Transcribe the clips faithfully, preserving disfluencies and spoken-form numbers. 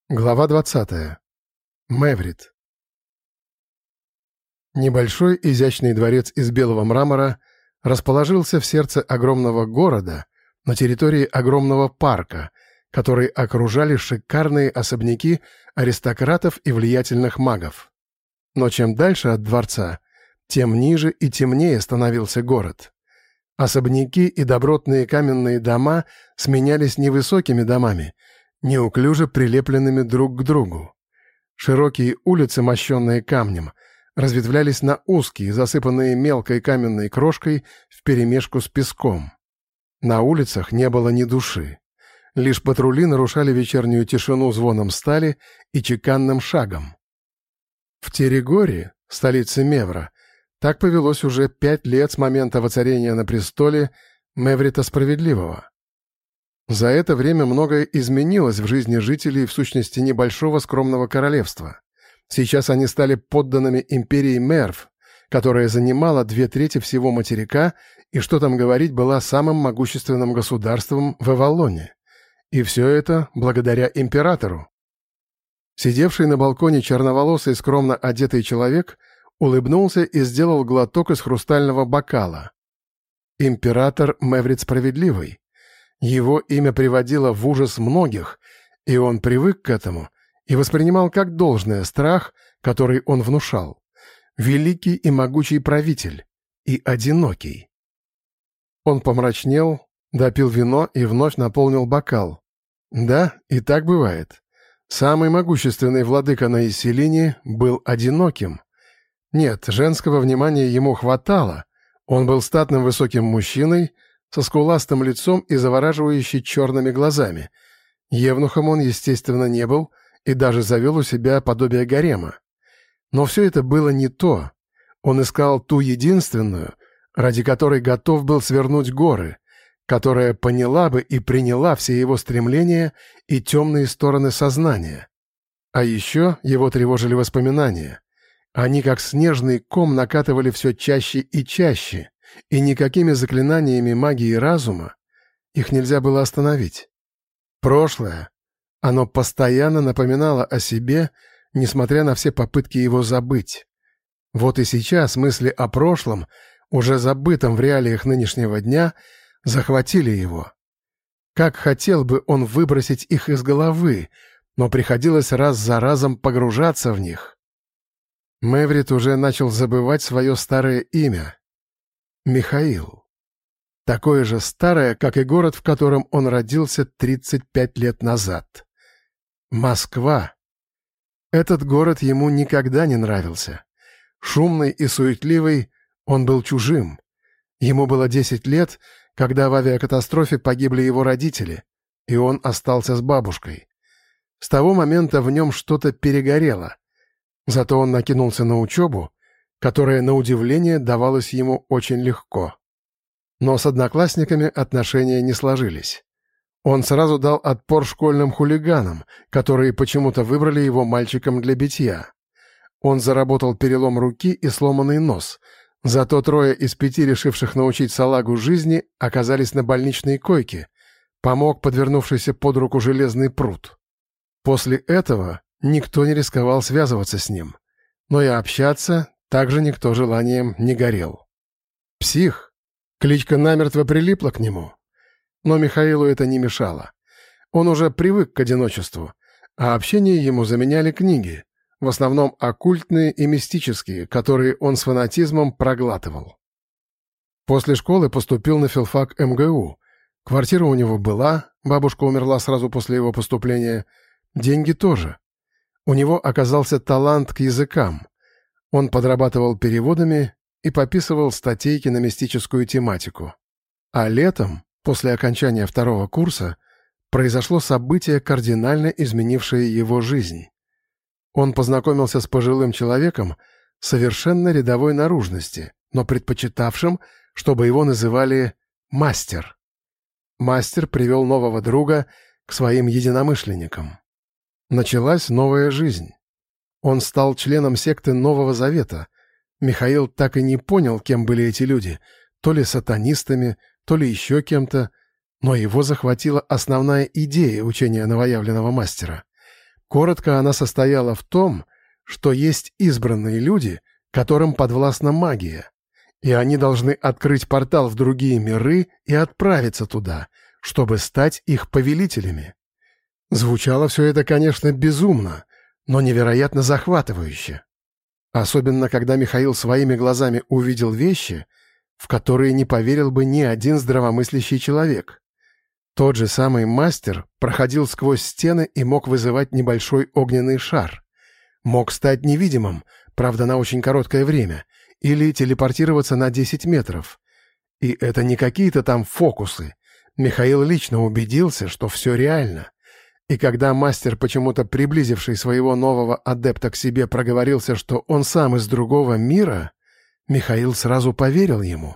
Глава двадцатая. Мэврит. Небольшой изящный дворец из белого мрамора расположился в сердце огромного города на территории огромного парка, который окружали шикарные особняки аристократов и влиятельных магов. Но чем дальше от дворца, тем ниже и темнее становился город. Особняки и добротные каменные дома сменялись невысокими домами, неуклюже прилепленными друг к другу. Широкие улицы, мощенные камнем, разветвлялись на узкие, засыпанные мелкой каменной крошкой вперемешку с песком. На улицах не было ни души. Лишь патрули нарушали вечернюю тишину звоном стали и чеканным шагом. В Терегоре, столице Мевра, так повелось уже пять лет с момента воцарения на престоле Мэврита Справедливого. За это время многое изменилось в жизни жителей в сущности небольшого скромного королевства. Сейчас они стали подданными империи Мерв, которая занимала две трети всего материка и, что там говорить, была самым могущественным государством в Эвалоне. И все это благодаря императору. Сидевший на балконе черноволосый скромно одетый человек улыбнулся и сделал глоток из хрустального бокала. Император Мэврит Справедливый. Его имя приводило в ужас многих, и он привык к этому и воспринимал как должное страх, который он внушал. Великий и могучий правитель, и одинокий. Он помрачнел, допил вино и вновь наполнил бокал. Да, и так бывает. Самый могущественный владыка на Исселине был одиноким. Нет, женского внимания ему хватало. Он был статным высоким мужчиной, со скуластым лицом и завораживающей черными глазами. Евнухом он, естественно, не был и даже завел у себя подобие гарема. Но все это было не то. Он искал ту единственную, ради которой готов был свернуть горы, которая поняла бы и приняла все его стремления и темные стороны сознания. А еще его тревожили воспоминания. Они, как снежный ком, накатывали все чаще и чаще, и никакими заклинаниями магии разума их нельзя было остановить. Прошлое, оно постоянно напоминало о себе, несмотря на все попытки его забыть. Вот и сейчас мысли о прошлом, уже забытом в реалиях нынешнего дня, захватили его. Как хотел бы он выбросить их из головы, но приходилось раз за разом погружаться в них. Мэврит уже начал забывать свое старое имя. Михаил. Такое же старое, как и город, в котором он родился тридцать пять лет назад. Москва. Этот город ему никогда не нравился. Шумный и суетливый, он был чужим. Ему было десять лет, когда в авиакатастрофе погибли его родители, и он остался с бабушкой. С того момента в нем что-то перегорело. Зато он накинулся на учебу, которая, на удивление, давалась ему очень легко. Но с одноклассниками отношения не сложились. Он сразу дал отпор школьным хулиганам, которые почему-то выбрали его мальчиком для битья. Он заработал перелом руки и сломанный нос, зато трое из пяти, решивших научить салагу жизни, оказались на больничной койке, помог подвернувшийся под руку железный прут. После этого никто не рисковал связываться с ним, но и общаться также никто желанием не горел. Псих. Кличка намертво прилипла к нему. Но Михаилу это не мешало. Он уже привык к одиночеству, а общение ему заменяли книги, в основном оккультные и мистические, которые он с фанатизмом проглатывал. После школы поступил на филфак эм гэ у. Квартира у него была, бабушка умерла сразу после его поступления, деньги тоже. У него оказался талант к языкам. Он подрабатывал переводами и пописывал статейки на мистическую тематику. А летом, после окончания второго курса, произошло событие, кардинально изменившее его жизнь. Он познакомился с пожилым человеком совершенно рядовой наружности, но предпочитавшим, чтобы его называли «мастер». Мастер привел нового друга к своим единомышленникам. Началась новая жизнь. Он стал членом секты Нового Завета. Михаил так и не понял, кем были эти люди, то ли сатанистами, то ли еще кем-то, но его захватила основная идея учения новоявленного мастера. Коротко, она состояла в том, что есть избранные люди, которым подвластна магия, и они должны открыть портал в другие миры и отправиться туда, чтобы стать их повелителями. Звучало все это, конечно, безумно, но невероятно захватывающе. Особенно, когда Михаил своими глазами увидел вещи, в которые не поверил бы ни один здравомыслящий человек. Тот же самый мастер проходил сквозь стены и мог вызывать небольшой огненный шар. Мог стать невидимым, правда, на очень короткое время, или телепортироваться на десять метров. И это не какие-то там фокусы. Михаил лично убедился, что все реально. И когда мастер, почему-то приблизивший своего нового адепта к себе, проговорился, что он сам из другого мира, Михаил сразу поверил ему.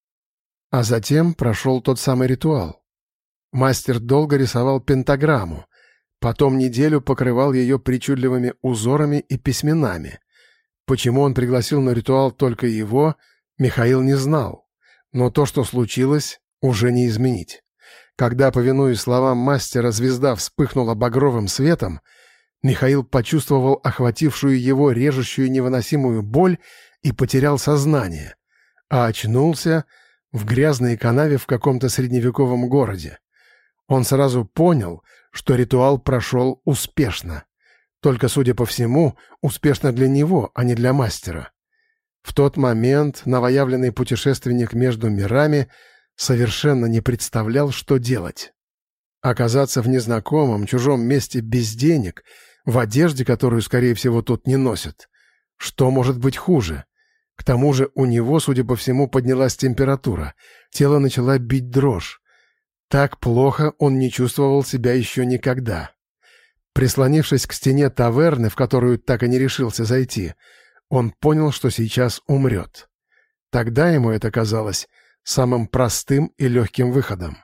А затем прошел тот самый ритуал. Мастер долго рисовал пентаграмму, потом неделю покрывал ее причудливыми узорами и письменами. Почему он пригласил на ритуал только его, Михаил не знал, но то, что случилось, уже не изменить. Когда, повинуясь словам мастера, звезда вспыхнула багровым светом, Михаил почувствовал охватившую его режущую невыносимую боль и потерял сознание, а очнулся в грязной канаве в каком-то средневековом городе. Он сразу понял, что ритуал прошел успешно. Только, судя по всему, успешно для него, а не для мастера. В тот момент новоявленный путешественник между мирами совершенно не представлял, что делать. Оказаться в незнакомом, чужом месте без денег, в одежде, которую, скорее всего, тут не носят. Что может быть хуже? К тому же у него, судя по всему, поднялась температура, тело начало бить дрожь. Так плохо он не чувствовал себя еще никогда. Прислонившись к стене таверны, в которую так и не решился зайти, он понял, что сейчас умрет. Тогда ему это казалось самым простым и легким выходом.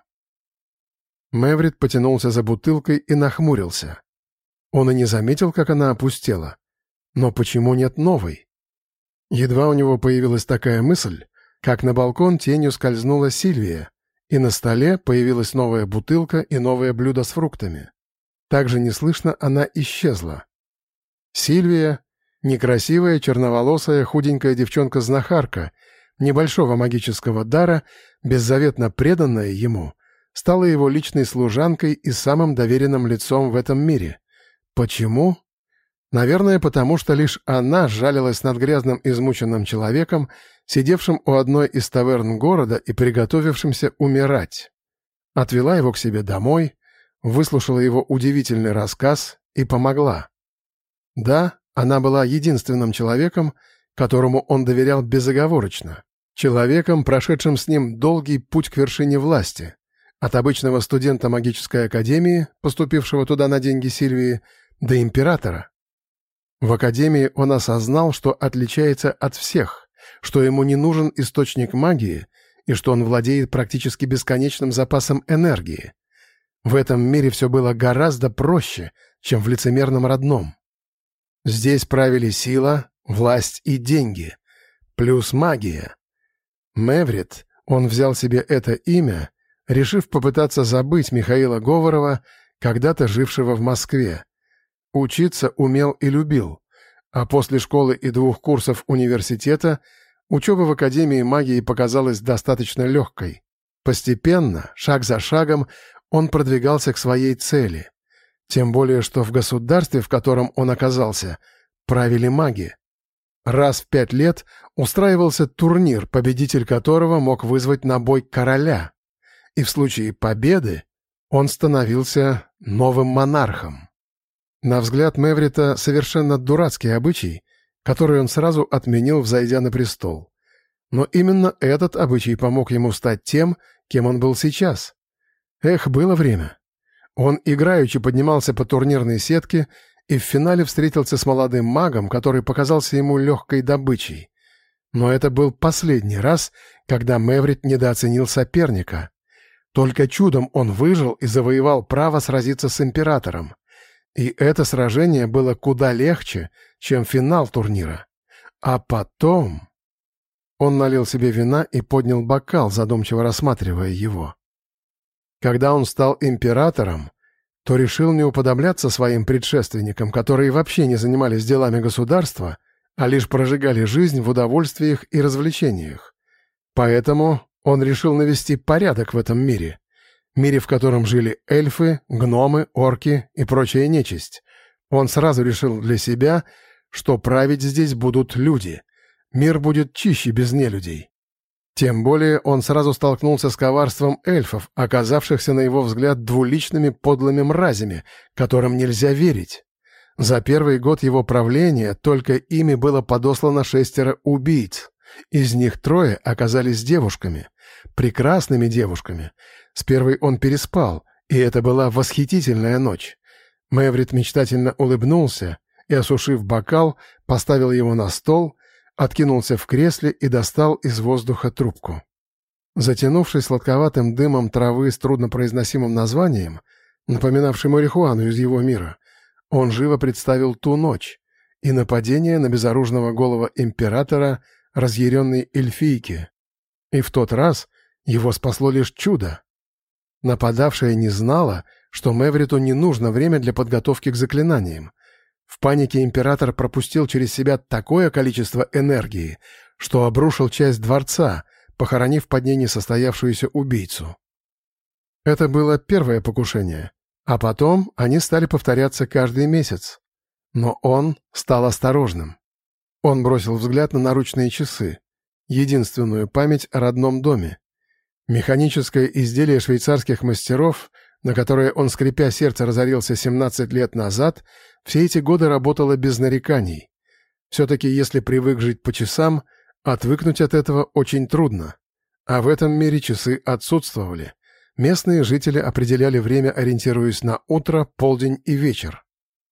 Мэврит потянулся за бутылкой и нахмурился. Он и не заметил, как она опустела. Но почему нет новой? Едва у него появилась такая мысль, как на балкон тенью скользнула Сильвия, и на столе появилась новая бутылка и новое блюдо с фруктами. Также неслышно она исчезла. Сильвия, некрасивая, черноволосая, худенькая девчонка-знахарка, небольшого магического дара, беззаветно преданная ему, стала его личной служанкой и самым доверенным лицом в этом мире. Почему? Наверное, потому что лишь она жалилась над грязным измученным человеком, сидевшим у одной из таверн города и приготовившимся умирать. Отвела его к себе домой, выслушала его удивительный рассказ и помогла. Да, она была единственным человеком, которому он доверял безоговорочно, человеком, прошедшим с ним долгий путь к вершине власти, от обычного студента магической академии, поступившего туда на деньги Сильвии, до императора. В академии он осознал, что отличается от всех, что ему не нужен источник магии и что он владеет практически бесконечным запасом энергии. В этом мире все было гораздо проще, чем в лицемерном родном. Здесь правили сила, власть и деньги, плюс магия. Мэврит, он взял себе это имя, решив попытаться забыть Михаила Говорова, когда-то жившего в Москве. Учиться умел и любил, а после школы и двух курсов университета учеба в Академии магии показалась достаточно легкой. Постепенно, шаг за шагом, он продвигался к своей цели. Тем более, что в государстве, в котором он оказался, правили маги. Раз в пять лет устраивался турнир, победитель которого мог вызвать на бой короля. И в случае победы он становился новым монархом. На взгляд Мэврита совершенно дурацкий обычай, который он сразу отменил, взойдя на престол. Но именно этот обычай помог ему стать тем, кем он был сейчас. Эх, было время. Он играючи поднимался по турнирной сетке и в финале встретился с молодым магом, который показался ему легкой добычей. Но это был последний раз, когда Мэврит недооценил соперника. Только чудом он выжил и завоевал право сразиться с императором. И это сражение было куда легче, чем финал турнира. А потом... Он налил себе вина и поднял бокал, задумчиво рассматривая его. Когда он стал императором, то решил не уподобляться своим предшественникам, которые вообще не занимались делами государства, а лишь прожигали жизнь в удовольствиях и развлечениях. Поэтому он решил навести порядок в этом мире. Мире, в котором жили эльфы, гномы, орки и прочая нечисть. Он сразу решил для себя, что править здесь будут люди. Мир будет чище без нелюдей. Тем более он сразу столкнулся с коварством эльфов, оказавшихся, на его взгляд, двуличными подлыми мразями, которым нельзя верить. За первый год его правления только ими было подослано шестеро убийц. Из них трое оказались девушками, прекрасными девушками. С первой он переспал, и это была восхитительная ночь. Мэврит мечтательно улыбнулся и, осушив бокал, поставил его на стол, откинулся в кресле и достал из воздуха трубку. Затянувшись сладковатым дымом травы с труднопроизносимым названием, напоминавшей марихуану из его мира, он живо представил ту ночь и нападение на безоружного голого императора разъяренной эльфийки. И в тот раз его спасло лишь чудо. Нападавшая не знала, что Мэвриту не нужно время для подготовки к заклинаниям. В панике император пропустил через себя такое количество энергии, что обрушил часть дворца, похоронив под ней несостоявшуюся убийцу. Это было первое покушение, а потом они стали повторяться каждый месяц. Но он стал осторожным. Он бросил взгляд на наручные часы, единственную память о родном доме. Механическое изделие швейцарских мастеров, на которое он, скрипя сердце, разорился семнадцать лет назад, все эти годы работало без нареканий. Все-таки, если привык жить по часам, отвыкнуть от этого очень трудно. А в этом мире часы отсутствовали. Местные жители определяли время, ориентируясь на утро, полдень и вечер.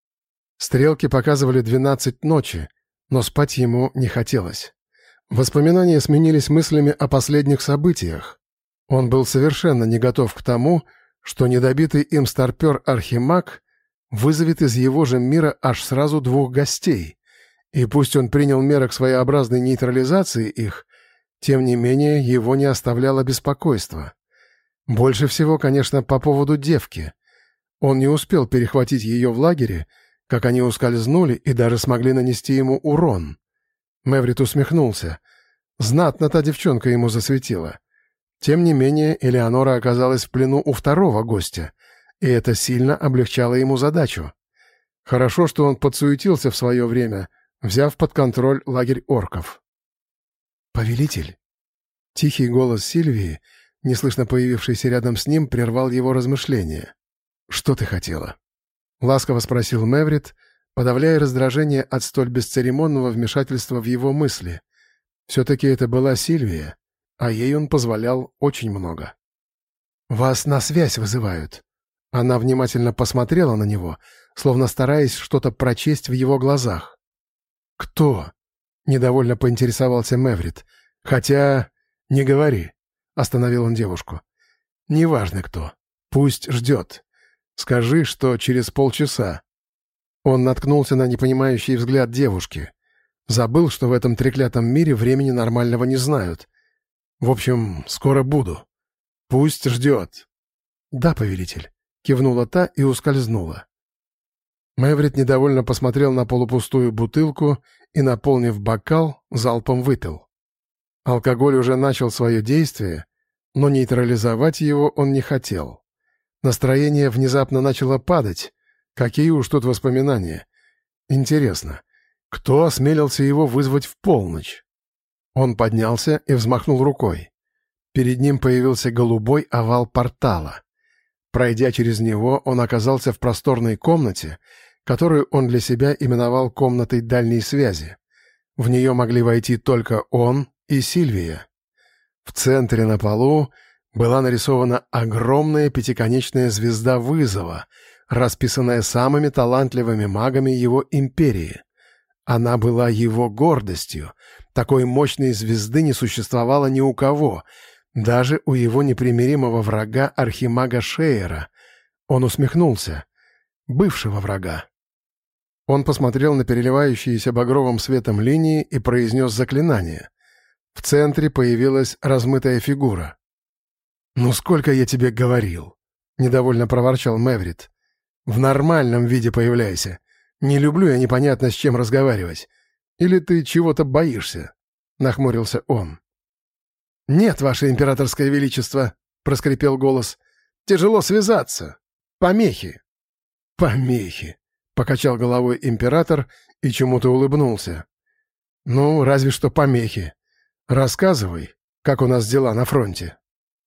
Стрелки показывали двенадцать ночи, но спать ему не хотелось. Воспоминания сменились мыслями о последних событиях. Он был совершенно не готов к тому, что недобитый им старпер Архимаг вызовет из его же мира аж сразу двух гостей. И пусть он принял меры к своеобразной нейтрализации их, тем не менее его не оставляло беспокойство. Больше всего, конечно, по поводу девки. Он не успел перехватить ее в лагере, как они ускользнули и даже смогли нанести ему урон. Мэврит усмехнулся. Знатно та девчонка ему засветила. Тем не менее, Элеонора оказалась в плену у второго гостя, и это сильно облегчало ему задачу. Хорошо, что он подсуетился в свое время, взяв под контроль лагерь орков. «Повелитель!» Тихий голос Сильвии, неслышно появившийся рядом с ним, прервал его размышления. «Что ты хотела?» — ласково спросил Мэврит, подавляя раздражение от столь бесцеремонного вмешательства в его мысли. Все-таки это была Сильвия, а ей он позволял очень много. «Вас на связь вызывают». Она внимательно посмотрела на него, словно стараясь что-то прочесть в его глазах. «Кто?» — недовольно поинтересовался Мэврит. «Хотя... не говори», — остановил он девушку. «Неважно кто. Пусть ждет. Скажи, что через полчаса». Он наткнулся на непонимающий взгляд девушки. Забыл, что в этом треклятом мире времени нормального не знают. «В общем, скоро буду. Пусть ждет». «Да, повелитель», — кивнула та и ускользнула. Мэврит недовольно посмотрел на полупустую бутылку и, наполнив бокал, залпом выпил. Алкоголь уже начал свое действие, но нейтрализовать его он не хотел. Настроение внезапно начало падать. Какие уж тут воспоминания. Интересно, кто осмелился его вызвать в полночь? Он поднялся и взмахнул рукой. Перед ним появился голубой овал портала. Пройдя через него, он оказался в просторной комнате, которую он для себя именовал комнатой дальней связи. В нее могли войти только он и Сильвия. В центре на полу была нарисована огромная пятиконечная звезда вызова, расписанная самыми талантливыми магами его империи. Она была его гордостью. Такой мощной звезды не существовало ни у кого, даже у его непримиримого врага Архимага Шейера. Он усмехнулся. Бывшего врага. Он посмотрел на переливающиеся багровым светом линии и произнес заклинание. В центре появилась размытая фигура. «Ну сколько я тебе говорил?» — недовольно проворчал Мэврит. В нормальном виде появляйся. Не люблю я непонятно с чем разговаривать. Или ты чего-то боишься?» — нахмурился он. «Нет, ваше императорское величество», — проскрипел голос. «Тяжело связаться. Помехи». «Помехи», — покачал головой император и чему-то улыбнулся. «Ну, разве что помехи. Рассказывай, как у нас дела на фронте».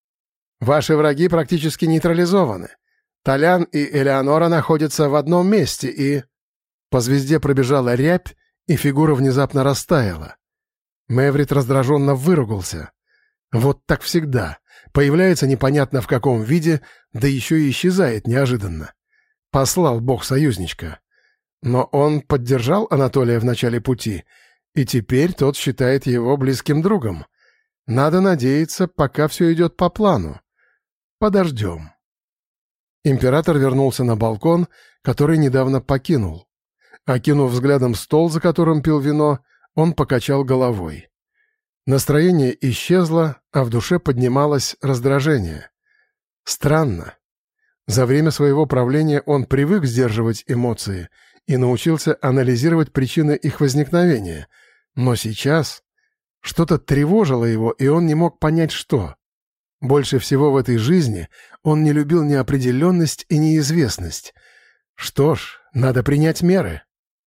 «Ваши враги практически нейтрализованы. Толян и Элеонора находятся в одном месте, и...» По звезде пробежала рябь, и фигура внезапно растаяла. Мэврит раздраженно выругался. Вот так всегда. Появляется непонятно в каком виде, да еще и исчезает неожиданно. Послал бог союзничка. Но он поддержал Анатолия в начале пути, и теперь тот считает его близким другом. Надо надеяться, пока все идет по плану. Подождем. Император вернулся на балкон, который недавно покинул. Окинув взглядом стол, за которым пил вино, он покачал головой. Настроение исчезло, а в душе поднималось раздражение. Странно. За время своего правления он привык сдерживать эмоции и научился анализировать причины их возникновения, но сейчас что-то тревожило его, и он не мог понять, что. Больше всего в этой жизни он не любил неопределенность и неизвестность. Что ж, надо принять меры.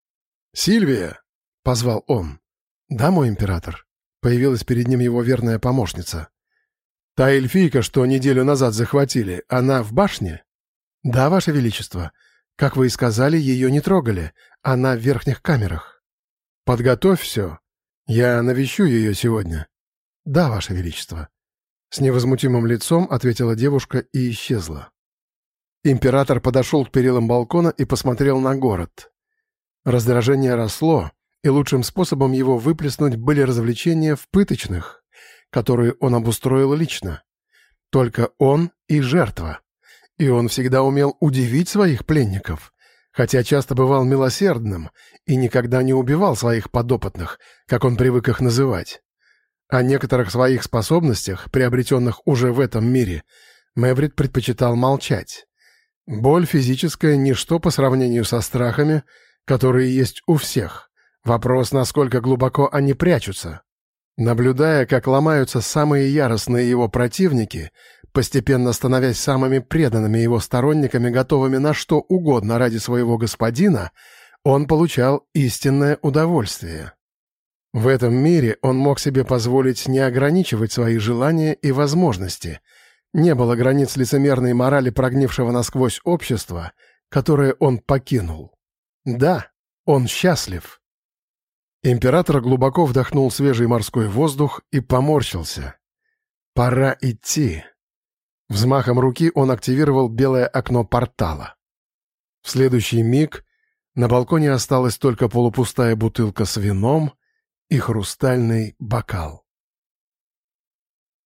«Сильвия!» — позвал он. «Да, мой император». Появилась перед ним его верная помощница. «Та эльфийка, что неделю назад захватили, она в башне?» «Да, ваше величество. Как вы и сказали, ее не трогали. Она в верхних камерах». «Подготовь все. Я навещу ее сегодня». «Да, ваше величество». С невозмутимым лицом ответила девушка и исчезла. Император подошел к перилам балкона и посмотрел на город. Раздражение росло, и лучшим способом его выплеснуть были развлечения в пыточных, которые он обустроил лично. Только он и жертва. И он всегда умел удивить своих пленников, хотя часто бывал милосердным и никогда не убивал своих подопытных, как он привык их называть. О некоторых своих способностях, приобретенных уже в этом мире, Мэврит предпочитал молчать. Боль физическая — ничто по сравнению со страхами, которые есть у всех. Вопрос, насколько глубоко они прячутся. Наблюдая, как ломаются самые яростные его противники, постепенно становясь самыми преданными его сторонниками, готовыми на что угодно ради своего господина, он получал истинное удовольствие. В этом мире он мог себе позволить не ограничивать свои желания и возможности. Не было границ лицемерной морали прогнившего насквозь общества, которое он покинул. Да, он счастлив. Император глубоко вдохнул свежий морской воздух и поморщился. Пора идти. Взмахом руки он активировал белое окно портала. В следующий миг на балконе осталась только полупустая бутылка с вином и хрустальный бокал.